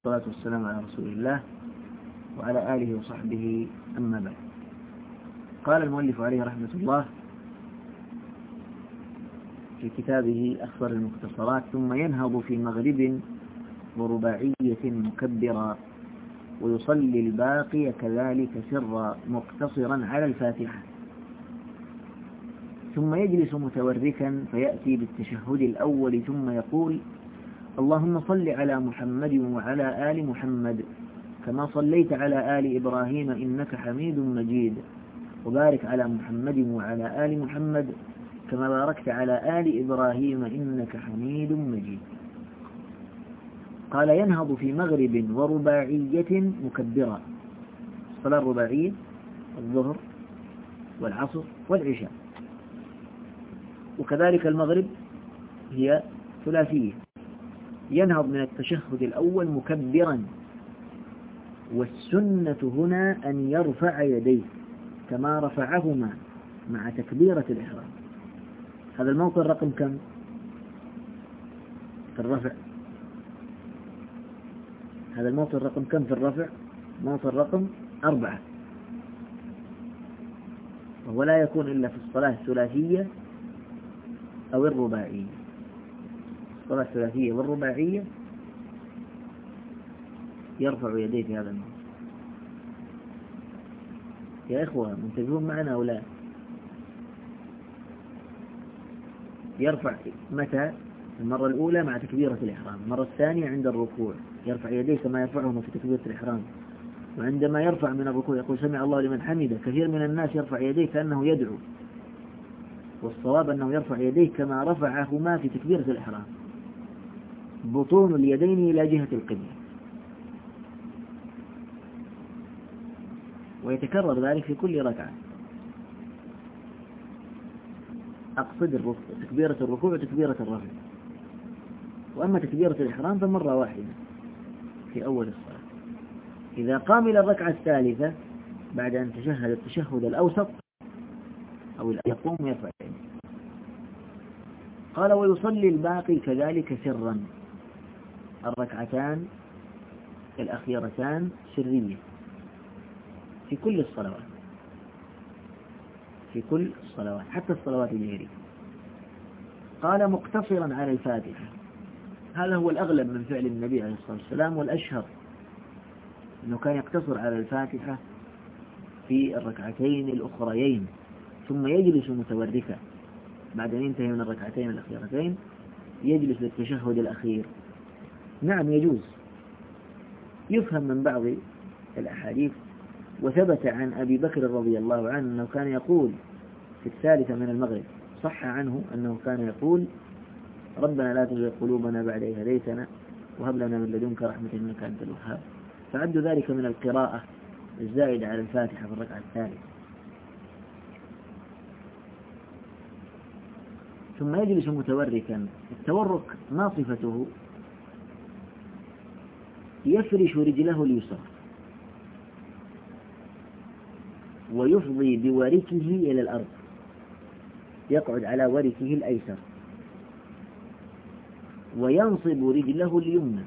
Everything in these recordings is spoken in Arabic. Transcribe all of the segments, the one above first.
والصلاة والسلام على رسول الله وعلى آله وصحبه أما بعد. قال المؤلف عليه رحمة الله في كتابه أخبر المختصرات: ثم ينهض في مغرب ورباعية مكبرا ويصلي الباقي كذلك سرا مقتصرا على الفاتحة، ثم يجلس متوركا فيأتي بالتشهد الأول ثم يقول: اللهم صل على محمد وعلى آل محمد كما صليت على آل إبراهيم إنك حميد مجيد، وبارك على محمد وعلى آل محمد كما باركت على آل إبراهيم إنك حميد مجيد. قال: ينهض في مغرب ورباعية مكبرا. الصلاة الرباعية الظهر والعصر والعشاء، وكذلك المغرب هي ثلاثية. ينهض من التشهد الأول مكبرا، والسنة هنا أن يرفع يديه كما رفعهما مع تكبيرة الإحرام. هذا الموطن رقم كم في الرفع؟ هذا الموطن رقم كم في الرفع؟ موطن رقم 4، وهو لا يكون إلا في الصلاة الثلاثية أو الرباعية. الصلاة الثلاثية والرباعية يرفع يديه في هذا الموضوع. يا إخوة منتبهون معنا أو لا؟ يرفع متى؟ المرة الأولى مع تكبيرة الإحرام، المرة الثانية عند الركوع يرفع يديه كما يرفعهما في تكبيرة الإحرام، وعندما يرفع من الركوع يقول سمع الله لمن حمده. كثير من الناس يرفع يديه كأنه يدعو، والصواب أنه يرفع يديه كما رفعهما في تكبيرة الإحرام، بطون اليدين إلى جهة القبلة، ويتكرر ذلك في كل ركعة. أقصد تكبيرة الركوع وتكبيرة الرفع، وأما تكبيرة الإحرام فمرة واحدة في أول الصلاة. إذا قام إلى الركعة الثالثة بعد أن تشهد التشهد الأوسط أو يقوم ويرفع يديه. قال: ويصلي الباقي كذلك سرا. الركعتان الأخيرتان سرية في كل الصلوات، في كل الصلوات حتى الصلوات الجهرية. قال: مقتصرا على الفاتحة. هذا هو الأغلب من فعل النبي عليه الصلاة والسلام، والأشهر أنه كان يقتصر على الفاتحة في الركعتين الأخريين، ثم يجلس متوركا بعد أن ينتهي من الركعتين الأخيرتين، يجلس للتشهد الأخير. نعم يجوز. يفهم من بعض الأحاديث، وثبت عن أبي بكر رضي الله عنه أنه كان يقول في الثالثة من المغرب، صح عنه أنه كان يقول: ربنا لا تزغ قلوبنا بعد إذ هديتنا وهب لنا من لدنك رحمة إنك أنت الوهاب. فعد ذلك من القراءة الزائدة على الفاتحة في الركعة الثالثة. ثم يجلس متوركا. التورك ما صفته؟ يفرش رجله اليسرى ويفضي بوركه إلى الأرض، يقعد على وركه الأيسر وينصب رجله اليمنى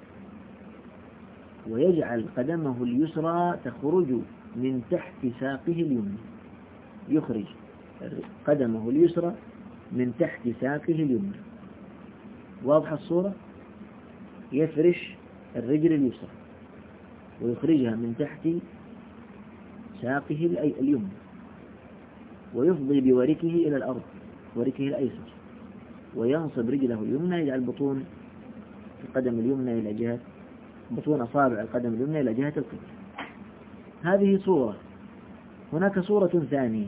ويجعل قدمه اليسرى تخرج من تحت ساقه اليمنى. يخرج قدمه اليسرى من تحت ساقه اليمنى. واضحة الصورة؟ يفرش الرجل اليسرى ويخرجها من تحت ساقه اليمنى ويفضي بوركه إلى الأرض، وركه الأيسر، وينصب رجله اليمنى، يجعل بطون القدم اليمنى إلى جهة بطون أصابع القدم اليمنى إلى جهة القبلة. هذه صورة. هناك صورة ثانية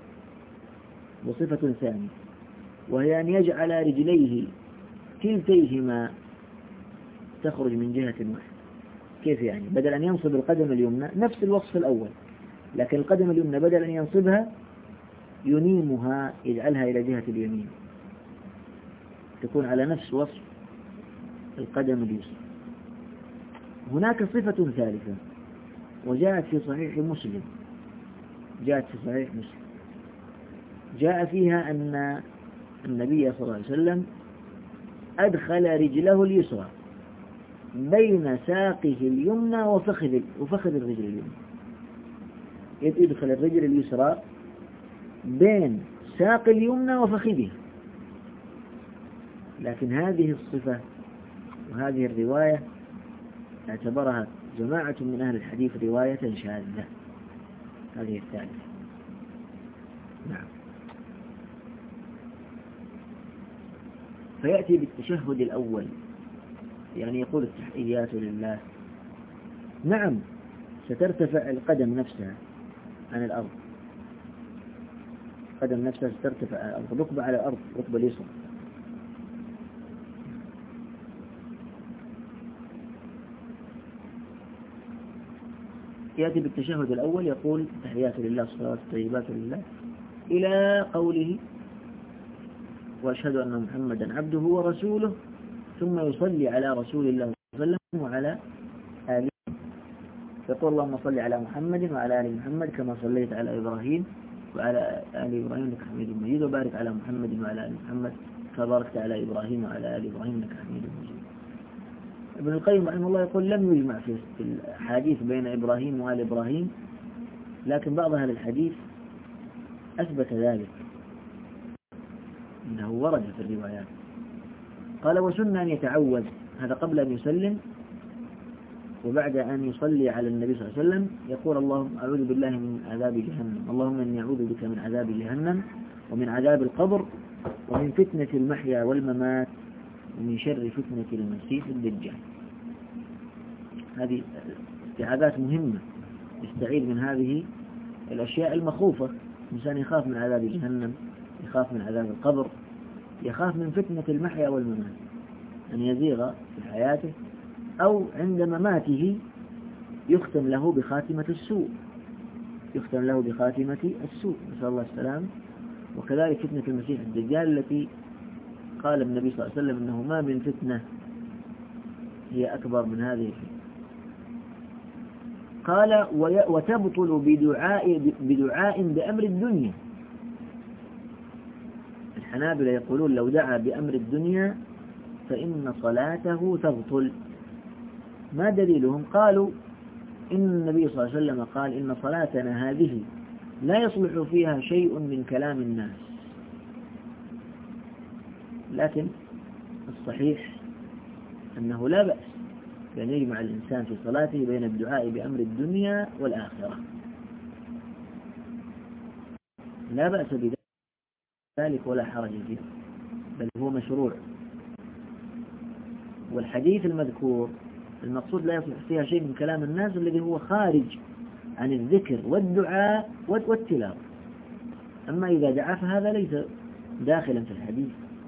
وصفة ثانية، وهي أن يجعل رجليه كلتيهما تخرج من جهة واحدة. كيف يعني؟ بدل أن ينصب القدم اليمنى نفس الوصف الأول، لكن القدم اليمنى بدل أن ينصبها ينيمها، يجعلها إلى جهة اليمين، تكون على نفس وصف القدم اليسرى. هناك صفة ثالثة وجاءت في صحيح مسلم، جاء فيها أن النبي صلى الله عليه وسلم أدخل رجله اليسرى بين ساقه اليمنى وفخذ الرجل اليمنى، يدخل الرجل اليسرى بين ساق اليمنى وفخذها. لكن هذه الصفة وهذه الرواية اعتبرها جماعة من أهل الحديث رواية شاذة. هذه الثالثة. نعم. فيأتي بالتشهد الأول، يعني يقول التحيات لله. نعم، سترتفع القدم نفسها عن الأرض، القدم نفسها سترتفع على الأرض، ركبة على الأرض، ركبة اليسرى. يأتي بالتشهد الأول يقول تحيات لله الصلوات الطيبات لله إلى قوله وأشهد أن محمدا عبده ورسوله، ثم يصلي على رسول الله صلى الله عليه وسلم وعلى آله، يقول اللهم صل على محمد وعلى آل محمد كما صليت على إبراهيم وعلى آل إبراهيم إنك حميد مجيد، وبارك على محمد وعلى آل محمد كما باركت على إبراهيم وعلى آل إبراهيم إنك حميد مجيد. ابن القيم رحمه الله يقول لم يجمع في الحديث بين إبراهيم وآل إبراهيم، لكن بعض أهل الحديث أثبت ذلك، إنه ورد في الروايات. قال وسنة أن يتعوذ، هذا قبل أن يسلم وبعد أن يصلي على النبي صلى الله عليه وسلم، يقول اللهم أعوذ بالله من عذاب جهنم، اللهم إني أعوذ بك من عذاب جهنم ومن عذاب القبر ومن فتنة المحيا والممات ومن شر فتنة المسيح الدجال. هذه استعاذات مهمة، يستعيذ من هذه الأشياء المخوفة. الإنسان يخاف من عذاب جهنم، يخاف من عذاب القبر، يخاف من فتنة المحيا والممات، أن يزيغ في حياته أو عند مماته يختم له بخاتمة السوء، يختم له بخاتمة السوء، نسأل الله السلام. وكذلك فتنة المسيح الدجال التي قال النبي صلى الله عليه وسلم إنه ما من فتنة هي أكبر من هذه الفتنة. قال وتبطل بدعاء بأمر الدنيا. الحنابلة يقولون لو دعا بأمر الدنيا فإن صلاته تبطل. ما دليلهم؟ قالوا إن النبي صلى الله عليه وسلم قال إن صلاتنا هذه لا يصلح فيها شيء من كلام الناس. لكن الصحيح أنه لا بأس بأن يجمع الإنسان في صلاته بين الدعاء بأمر الدنيا والآخرة، لا بأس بذلك ولا حرج فيه، بل هو مشروع. والحديث المذكور المقصود لا يصلح فيها شيء من كلام الناس الذي هو خارج عن الذكر والدعاء والتلاوة. أما إذا دعا فهذا ليس داخلا في الحديث.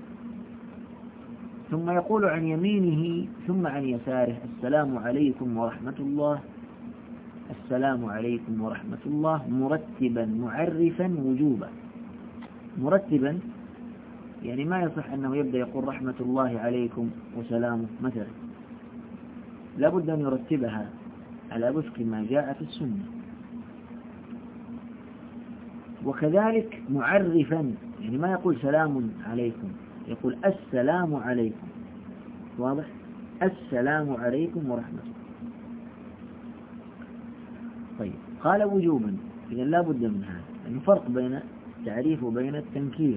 ثم يقول عن يمينه ثم عن يساره السلام عليكم ورحمة الله، السلام عليكم ورحمة الله، مرتبا معرفا وجوبا. مرتبا يعني ما يصح أنه يبدأ يقول رحمة الله عليكم وسلامه مثلا، لا بد أن يرتبها على وفق ما جاء في السنة. وكذلك معرفا، يعني ما يقول سلام عليكم، يقول السلام عليكم، واضح؟ السلام عليكم ورحمة الله. طيب قال وجوبا، إذن لا بد من هذا، يعني فرق بين التعريف وبين التنكير.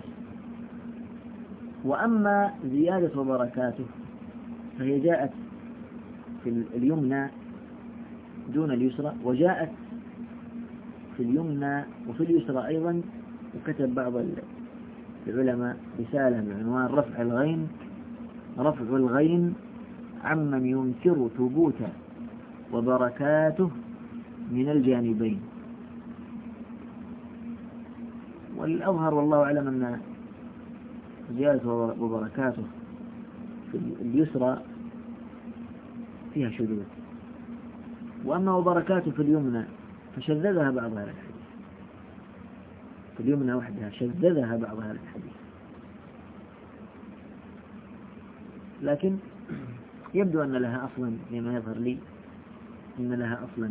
وأما زيادة وبركاته فهي جاءت في اليمنى دون اليسرى، وجاءت في اليمنى وفي اليسرى أيضا. وكتب بعض العلماء رسالة بعنوان رفع الغين عمن ينكر ثبوت وبركاته من الجانبين. والأظهر والله أعلم أن زيادة وبركاته في اليسرى فيها شذوذ، وأما وبركاته في اليمنى فشذذها بعض أهل الحديث، في اليمنى وحدها شذذها بعض أهل الحديث. لكن يبدو أن لها أصلا، لما يظهر لي أن لها أصلا،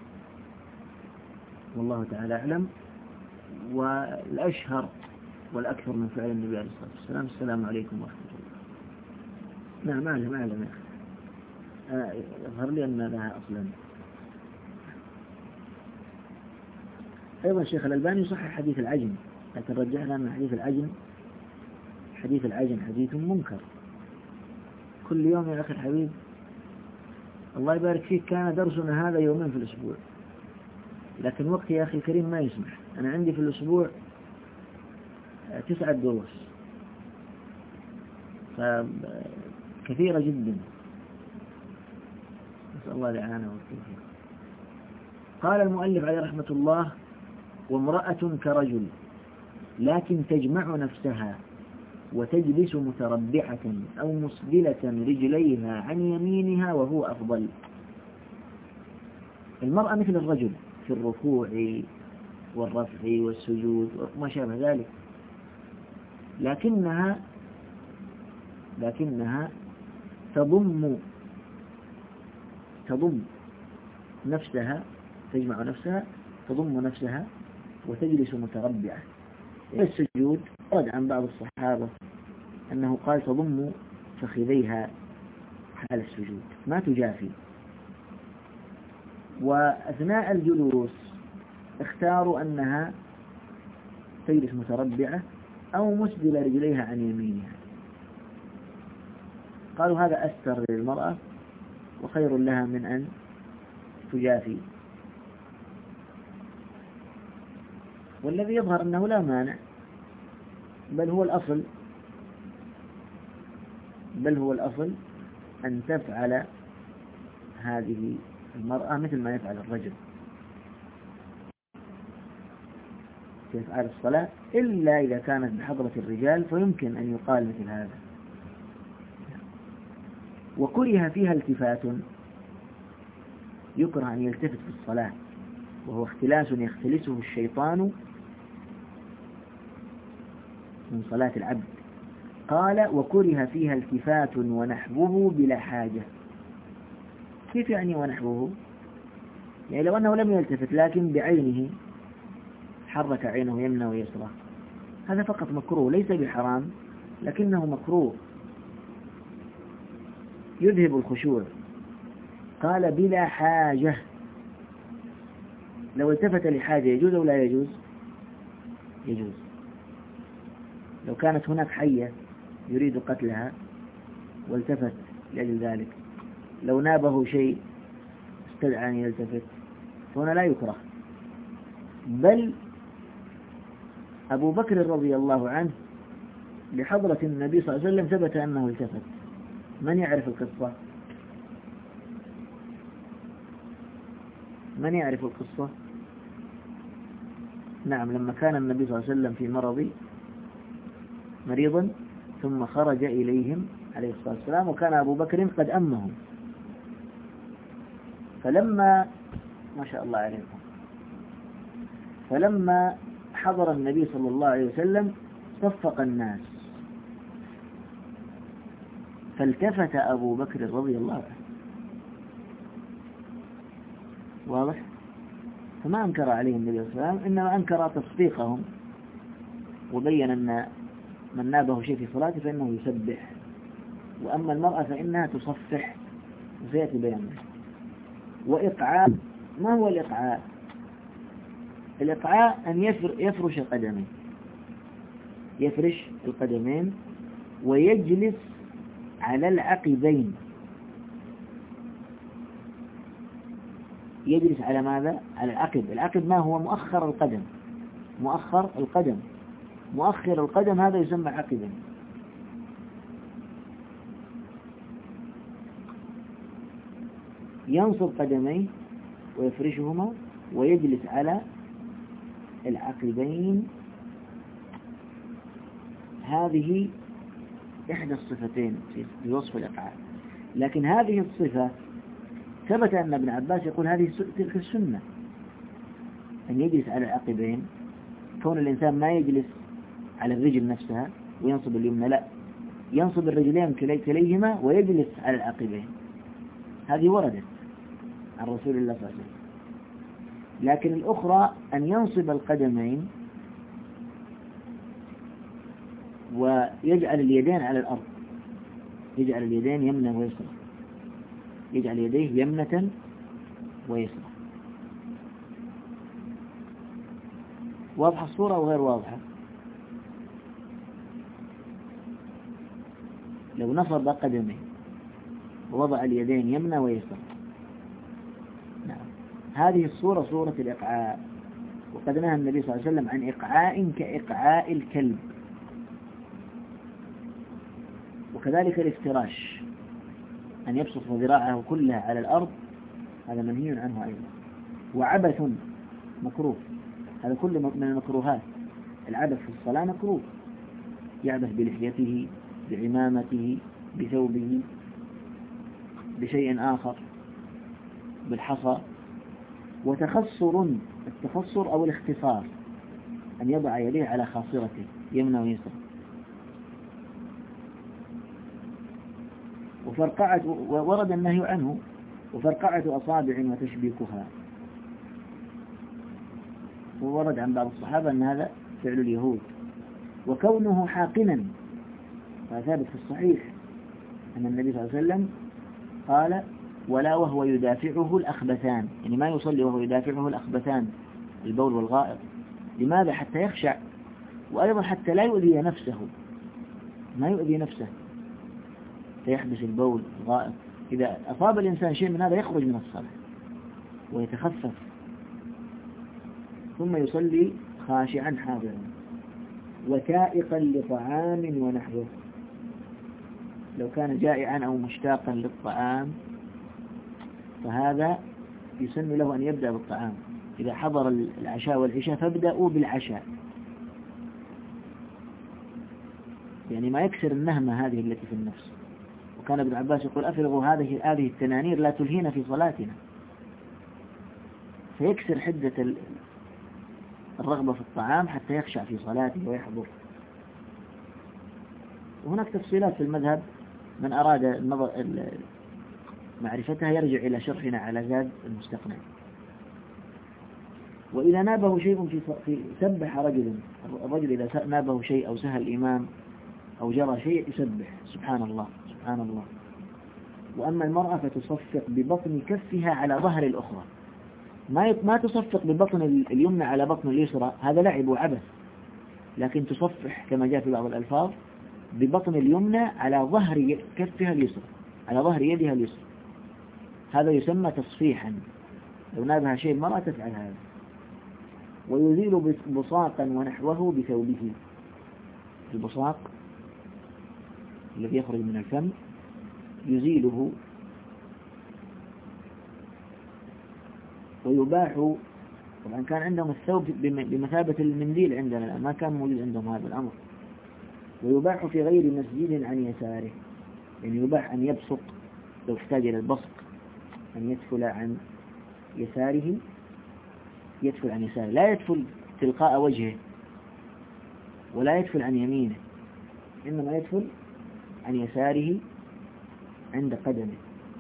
والله تعالى أعلم. والأشهر والأكثر من فعل النبي عليه الصلاة والسلام السلام عليكم ورحمة الله. نعم أعلم يظهر لي أن لها أصلا. أيضا الشيخ الألباني يصحح حديث العجن، لكن رجحنا أن حديث العجن حديث منكر. كل يوم يا أخي الحبيب الله يبارك فيك كان درسنا هذا يومين في الأسبوع، لكن وقت يا أخي الكريم ما يسمح. أنا عندي في الأسبوع 9 دروس، فكثيرة جدا، نسأل الله الإعانة والتوفيق. قال المؤلف عليه رحمة الله: وامرأة كرجل لكن تجمع نفسها وتجلس متربعة أو مسدلة رجليها عن يمينها وهو أفضل. المرأة مثل الرجل في الركوع والرفع والسجود وما شابه ذلك، لكنها تضم نفسها، تجمع نفسها، تضم نفسها وتجلس متربعة. السجود ورد عن بعض الصحابة أنه قال تضم فخذيها حال السجود ما تجافي. وأثناء الجلوس اختاروا أنها تجلس متربعة أو مسدل رجليها عن يمينها، قالوا هذا أستر للمرأة وخير لها من أن تجافي. والذي يظهر أنه لا مانع، بل هو الأصل أن تفعل هذه المرأة مثل ما يفعل الرجل في أفعال الصلاة، إلا إذا كانت بحضرة الرجال فيمكن أن يقال مثل هذا. وكره فيها التفات، يكره أن يلتفت في الصلاة، وهو اختلاس يختلسه الشيطان من صلاة العبد. قال: وكره فيها التفات ونحوه بلا حاجة. كيف يعني ونحوه؟ يعني لو أنه لم يلتفت لكن بعينه حرك عينه يمنى ويسرى، هذا فقط مكروه، ليس بحرام لكنه مكروه يذهب الخشوع. قال: بلا حاجة. لو التفت لحاجة يجوز أو لا يجوز؟ يجوز. لو كانت هناك حية يريد قتلها والتفت لأجل ذلك، لو نابه شيء استدعى أن يلتفت، فهنا لا يكره. بل أبو بكر رضي الله عنه لحضرة النبي صلى الله عليه وسلم ثبت أنه التفت. من يعرف القصة؟ من يعرف القصة؟ نعم، لما كان النبي صلى الله عليه وسلم في مريضا ثم خرج إليهم عليه الصلاة والسلام، وكان أبو بكر قد أمهم، فلما ما شاء الله عليكم، فلما حضر النبي صلى الله عليه وسلم صفق الناس، فالتفت أبو بكر رضي الله عنه، واضح؟ فما أنكر عليه النبي صلى الله عليه وسلم، إنما أنكر تصفيقهم، وبين أن من نابه شيء في صلاته فإنه يسبح، وأما المرأة فإنها تصفح، وسيأتي بيانه. وإقعاء، ما هو الإقعاء؟ الإقعاء أن يفرش قدميه، يفرش القدمين ويجلس على العقبين. يجلس على ماذا؟ على العقب. العقب ما هو؟ مؤخر القدم. مؤخر القدم هذا يسمى عقبا. ينصب قدميه ويفرشهما ويجلس على العقبين. هذه إحدى الصفتين في وصف الإقعاء. لكن هذه الصفة ثبت أن ابن عباس يقول هذه تلك السنة، أن يجلس على العقبين. كون الإنسان ما يجلس على الرجل نفسها وينصب اليمنى، لا، ينصب الرجلين كليهما ويجلس على العقبين. هذه وردت عن رسول الله صلى الله عليه وسلم. لكن الأخرى أن ينصب القدمين ويجعل اليدين على الأرض، يجعل اليدين يمنى ويسرى. يجعل يديه يمنة ويسرى. واضحة الصورة أو غير واضحة؟ لو نصب قدمه ووضع اليدين يمنى ويسرى، نعم، هذه الصورة صورة الإقعاء، وقد نهى النبي صلى الله عليه وسلم عن إقعاء كإقعاء الكلب، وكذلك الافتراش، أن يبسط ذراعه كلها على الأرض، هذا منهي عنه أيضا. وعبث مكروه، هذا كله من المكروهات. العبث في الصلاة مكروه، يعبث بلحيته، بعمامته، بثوبه، بشيء آخر، بالحصى. وتخصر، التخصر أو الاختصار، أن يضع يديه على خاصرته يمنى ويسرى. وفرقعة، ورد النهي عنه، وفرقعة أصابع وتشبيكها، وورد عن بعض الصحابة أن هذا فعل اليهود. وكونه حاقنا، فثابت في الصحيح أن النبي صلى الله عليه وسلم قال: ولا وهو يدافعه الأخبثان، يعني ما يصلي وهو يدافعه الأخبثان، البول والغائط. لماذا؟ حتى يخشع، وأيضا حتى لا يؤذي نفسه، ما يؤذي نفسه فيحبس البول الغائط. إذا أصاب الإنسان شيء من هذا يخرج من الصلاة ويتخفف، ثم يصلي خاشعا حاضرا وتائقا لطعام ونحوه. لو كان جائعا أو مشتاقا للطعام فهذا يسن له أن يبدأ بالطعام. إذا حضر العشاء والعشاء فابدأوا بالعشاء، يعني ما يكسر النهمة هذه التي في النفس. وكان ابن عباس يقول: أفرغوا هذه التنانير لا تلهينا في صلاتنا، فيكسر حدة الرغبة في الطعام حتى يخشع في صلاته ويحضر. وهناك تفصيلات في المذهب، من أراد النظر معرفتها يرجع إلى شرحنا على زاد المستقنع. وإذا نابه شيء في سبح رجل، الرجل إذا نابه شيء أو سهى الإمام أو جرى شيء يسبح سبحان الله سبحان الله. وأما المرأة فتصفق ببطن كفها على ظهر الأخرى، ما تصفق ببطن اليمنى على بطن اليسرى، هذا لعب وعبث، لكن تصفح كما جاء في بعض الألفاظ ببطن اليمنى على ظهر كفها اليسرى، على ظهر يدها اليسرى، هذا يسمى تصفيحا. لو نابها شيء المرأة تفعل هذا. ويزيل بصاقا ونحوه بثوبه، البصاق الذي يخرج من الفم يزيله. ويباح، طبعا كان عندهم الثوب بمثابة المنديل عندنا، ما كان موجود عندهم هذا الأمر. ويباح في غير مسجد عن يساره، يعني يباح أن يبصق لو احتاج إلى البصق، أن يدفل عن يساره، يدفل عن يساره، لا يدفل تلقاء وجهه ولا يدفل عن يمينه، إنما يدفل عن يساره عند قدمه.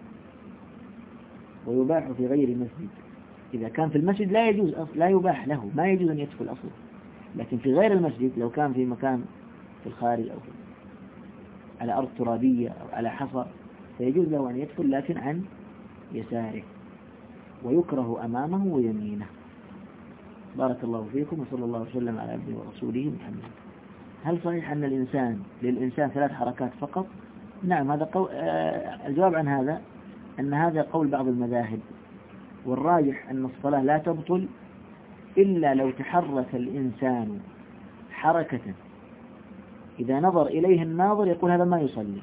ويباح في غير مسجد، إذا كان في المسجد لا يجوز، لا يباح له، ما يجوز أن يدخل أصلا. لكن في غير المسجد، لو كان في مكان في الخارج أو على أرض ترابية أو على حصى، فيجوز له أن يدخل لكن عن يساره. ويكره أمامه ويمينه. بارك الله فيكم، وصلى الله وسلم على عبده ورسوله محمد. هل صحيح أن للإنسان 3 حركات فقط؟ نعم، هذا الجواب عن هذا أن هذا قول بعض المذاهب، والراجح أن الصلاة لا تبطل إلا لو تحرك الإنسان حركة إذا نظر إليه الناظر يقول هذا ما يصلي.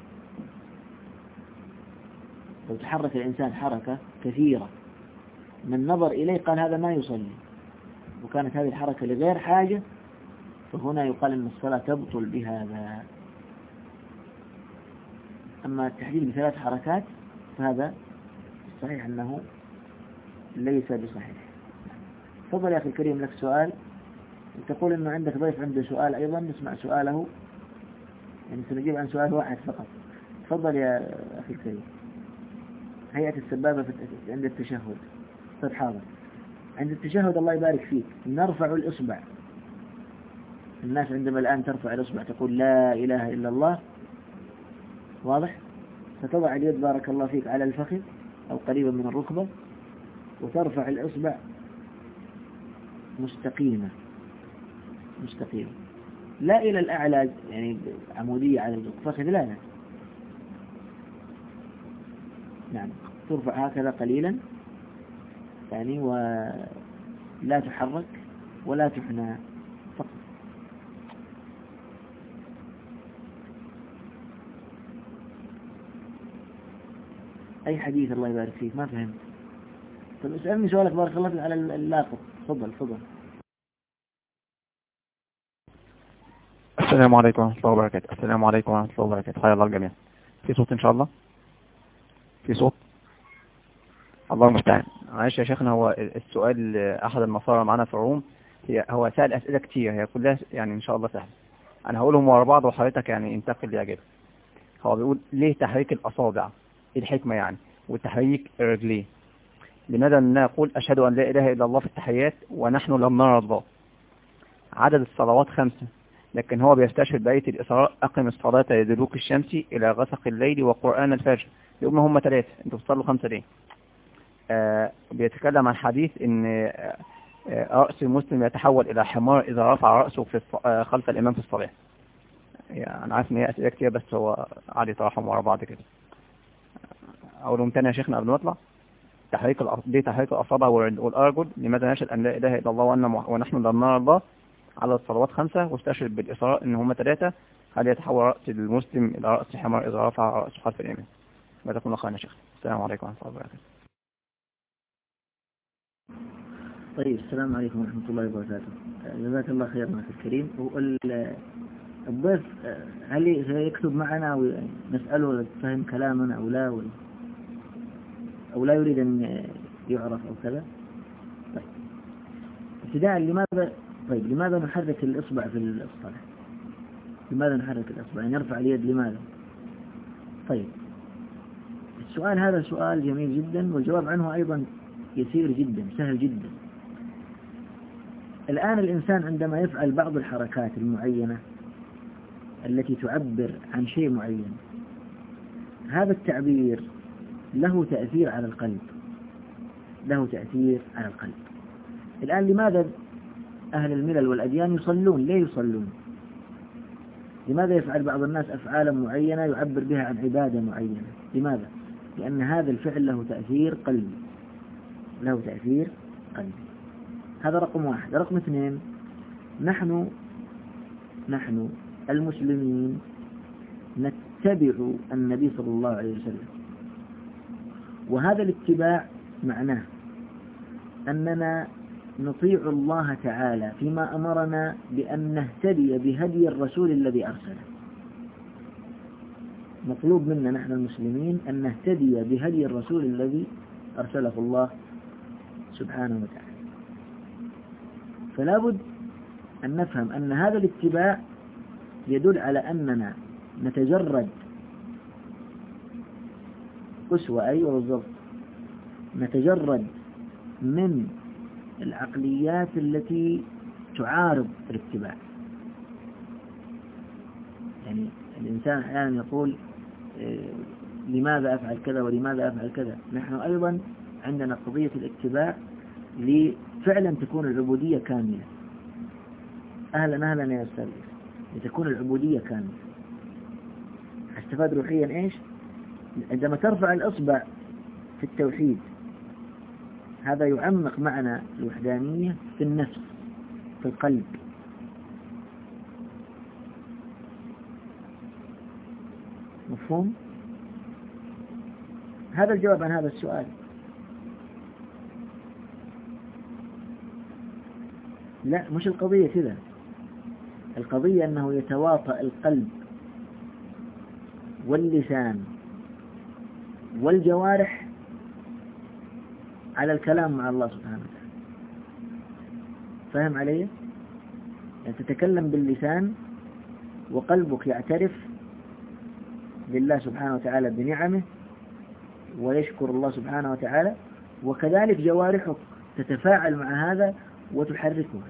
لو تحرك الإنسان حركة كثيرة من نظر إليه قال هذا ما يصلي، وكانت هذه الحركة لغير حاجة، فهنا يقال أن الصلاة تبطل بهذا. أما التحديد ب3 حركات فهذا صحيح أنه ليس بصحيح. تفضل يا أخي الكريم، لك سؤال. تقول أنه عندك ضيف عنده سؤال أيضا، نسمع سؤاله، يعني سنجيب عن سؤال واحد فقط. تفضل يا أخي الكريم. هيئة السبابة عند التشهد. طيب حاضر. عند التشهد الله يبارك فيك نرفع الإصبع. الناس عندما الآن ترفع الإصبع تقول لا إله إلا الله، واضح؟ فتضع اليد بارك الله فيك على الفخذ أو قريبا من الركبة، وترفع الإصبع مستقيمة لا إلى الأعلى يعني عمودية على الفخذ، لا نعم، ترفع هكذا قليلا يعني، ولا تحرك ولا تحنى فقط. أي حديث؟ الله يبارك فيك، ما فهمت. طب اسألني سؤالك بارك الله فيك على اللاقط. تفضل. السلام عليكم ورحمة الله وبركاته. السلام عليكم ورحمة الله وبركاته. حيا الله الجميع. في صوت إن شاء الله؟ في صوت؟ الله المستعان. معلش يا شيخنا، هو السؤال أحد النصارى معنا في الروم، هو سأل أسئلة كتير، هي كلها يعني إن شاء الله سهل. أنا هقولهم ورا بعض وحضرتك يعني انتقل لإجابة. هو بيقول ليه تحريك الأصابع؟ إيه الحكمة يعني؟ وتحريك الرجلين؟ لماذا نقول أشهد أن لا إله إلا الله في التحيات ونحن لم نرى الله؟ عدد الصلوات 5، لكن هو بيستشهد بآية الإسراء: أقم الصلاة لدلوك الشمس إلى غسق الليل وقرآن الفجر. يقول هم 3، انتوا بتصلوا 5 ليه؟ بيتكلم عن حديث ان رأس المسلم يتحول إلى حمار إذا رفع رأسه في خلف الإمام في الصلاة. يعني أنا عارف إن هي أسئلة كتير، بس هو عادي طرحهم ورا بعض كده. أقولهم تاني يا شيخنا قبل ما أطلع. ليه تحريك الأصابع والأرجل؟ لماذا نشهد أن لا إله إلا الله ونحن لم نرى الله؟ على الصلوات 5، واستشهد بالإسراء إن هم 3. هل يتحول رأس المسلم إلى رأس حمار إذا رفع رأسه خلف الإمام؟ ماذا كنا خيرا يا شيخ؟ السلام عليكم ورحمة الله وبركاته. طيب، السلام عليكم ورحمة الله وبركاته. جزاك الله خير أخي الكريم. الضيف هل سيكتب معنا ونسأله فهم كلامنا أو لا يريد أن يعرف أو كذا؟ طيب، ابتداء لماذا نحرك الإصبع في الصلاة؟ لماذا نحرك الإصبع؟ يعني نرفع اليد لماذا؟ طيب، السؤال هذا سؤال جميل جدا، والجواب عنه أيضا يسير جدا، سهل جدا. الآن الإنسان عندما يفعل بعض الحركات المعينة التي تعبر عن شيء معين، هذا التعبير له تأثير على القلب. الآن لماذا أهل الملل والأديان يصلون؟ ليه يصلون؟ لماذا يفعل بعض الناس أفعالا معينة يعبر بها عن عبادة معينة؟ لماذا؟ لأن هذا الفعل له تأثير قلبي. هذا رقم 1. رقم 2، نحن المسلمين نتبع النبي صلى الله عليه وسلم، وهذا الاتباع معناه أننا نطيع الله تعالى فيما أمرنا بأن نهتدي بهدي الرسول الذي أرسله. مطلوب منا نحن المسلمين أن نهتدي بهدي الرسول الذي أرسله الله سبحانه وتعالى. فلا بد أن نفهم أن هذا الاتباع يدل على أننا نتجرد بالضبط نتجرد من العقليات التي تعارض الاتباع. يعني الإنسان أحيانا يقول لماذا أفعل كذا ولماذا أفعل كذا. نحن أيضا عندنا قضية الاتباع لفعلا تكون العبودية كاملة. أهلا يا أستاذ، لتكون العبودية كاملة. استفاد روحيا إيش؟ عندما ترفع الإصبع في التوحيد، هذا يعمق معنى الوحدانية في النفس، في القلب. مفهوم؟ هذا الجواب عن هذا السؤال. لا، مش القضية كذا. القضية أنه يتواطأ القلب واللسان والجوارح على الكلام مع الله سبحانه وتعالى. فهم علي؟ يعني تتكلم باللسان وقلبك يعترف لله سبحانه وتعالى بنعمه ويشكر الله سبحانه وتعالى، وكذلك جوارحك تتفاعل مع هذا وتحركه.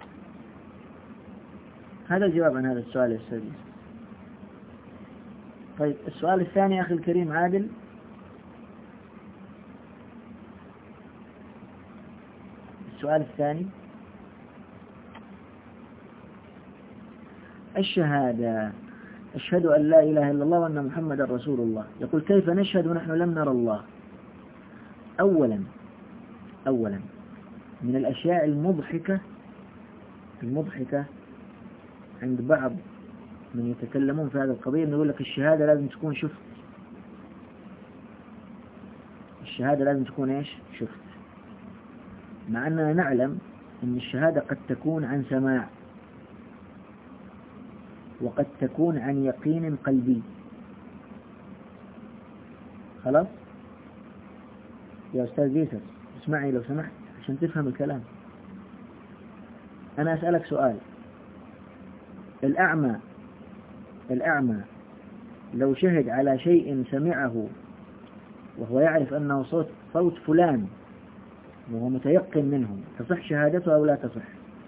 هذا الجواب عن هذا السؤال يا أستاذ. طيب السؤال الثاني أخي الكريم عادل. السؤال الثاني: الشهادة، أشهد أن لا إله إلا الله وأن محمد رسول الله. يقول: كيف نشهد ونحن لم نرى الله؟ أولا من الأشياء المضحكة عند بعض من يتكلمون في هذا القضية يقول لك الشهادة لازم تكون شفت. الشهادة لازم تكون إيش؟ شفت. مع أننا نعلم أن الشهادة قد تكون عن سماع، وقد تكون عن يقين قلبي. خلاص يا أستاذ يوسف، اسمعني لو سمحت عشان تفهم الكلام. أنا أسألك سؤال: الأعمى لو شهد على شيء سمعه وهو يعرف أنه صوت فلان وهو متيقن منه، تصح شهادته أو لا تصح؟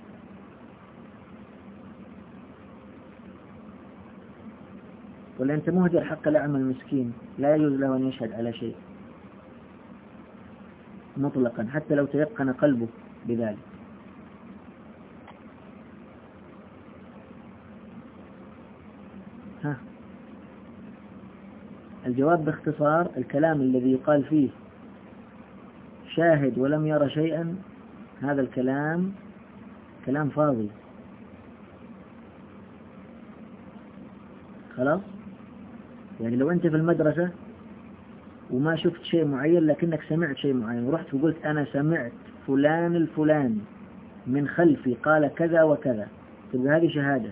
ولا أنت مهدر حق الأعمى المسكين، لا يجوز له أن يشهد على شيء مطلقا حتى لو تيقن قلبه بذلك؟ ها، الجواب باختصار: الكلام الذي يقال فيه شاهد ولم يرى شيئا، هذا الكلام كلام فاضي. خلاص؟ يعني لو أنت في المدرسة وما شفت شيء معين لكنك سمعت شيء معين ورحت وقلت أنا سمعت فلان الفلاني من خلفي قال كذا وكذا، تبقى هذه شهادة.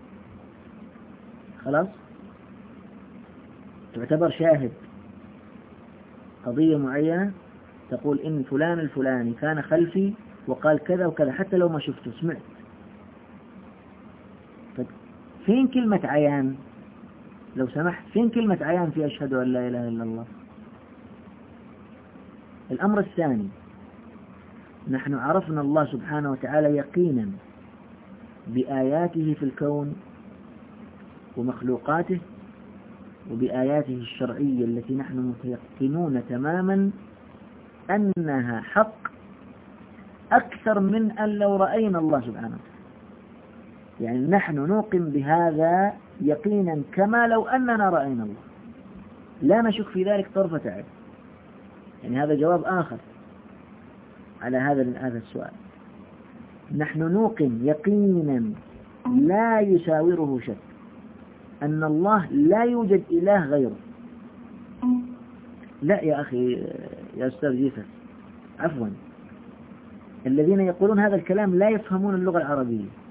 خلاص؟ تعتبر شاهد قضية معينة، تقول إن فلان الفلاني كان خلفي وقال كذا وكذا حتى لو ما شفته، سمعت. فين كلمة عيان؟ لو سمحت، فين كلمة عيان في أشهد أن لا إله إلا الله؟ الأمر الثاني: نحن عرفنا الله سبحانه وتعالى يقينا بآياته في الكون ومخلوقاته وبآياته الشرعية التي نحن متيقنون تماما أنها حق أكثر من أن لو رأينا الله سبحانه وتعالى. يعني نحن نوقن بهذا يقينا كما لو أننا رأينا الله، لا نشك في ذلك طرفة عين. يعني هذا جواب آخر على هذا السؤال. نحن نوقن يقينا لا يساوره شك أن الله لا يوجد إله غيره. لا يا أخي يا أستاذ يوسف، عفوا، الذين يقولون هذا الكلام لا يفهمون اللغة العربية.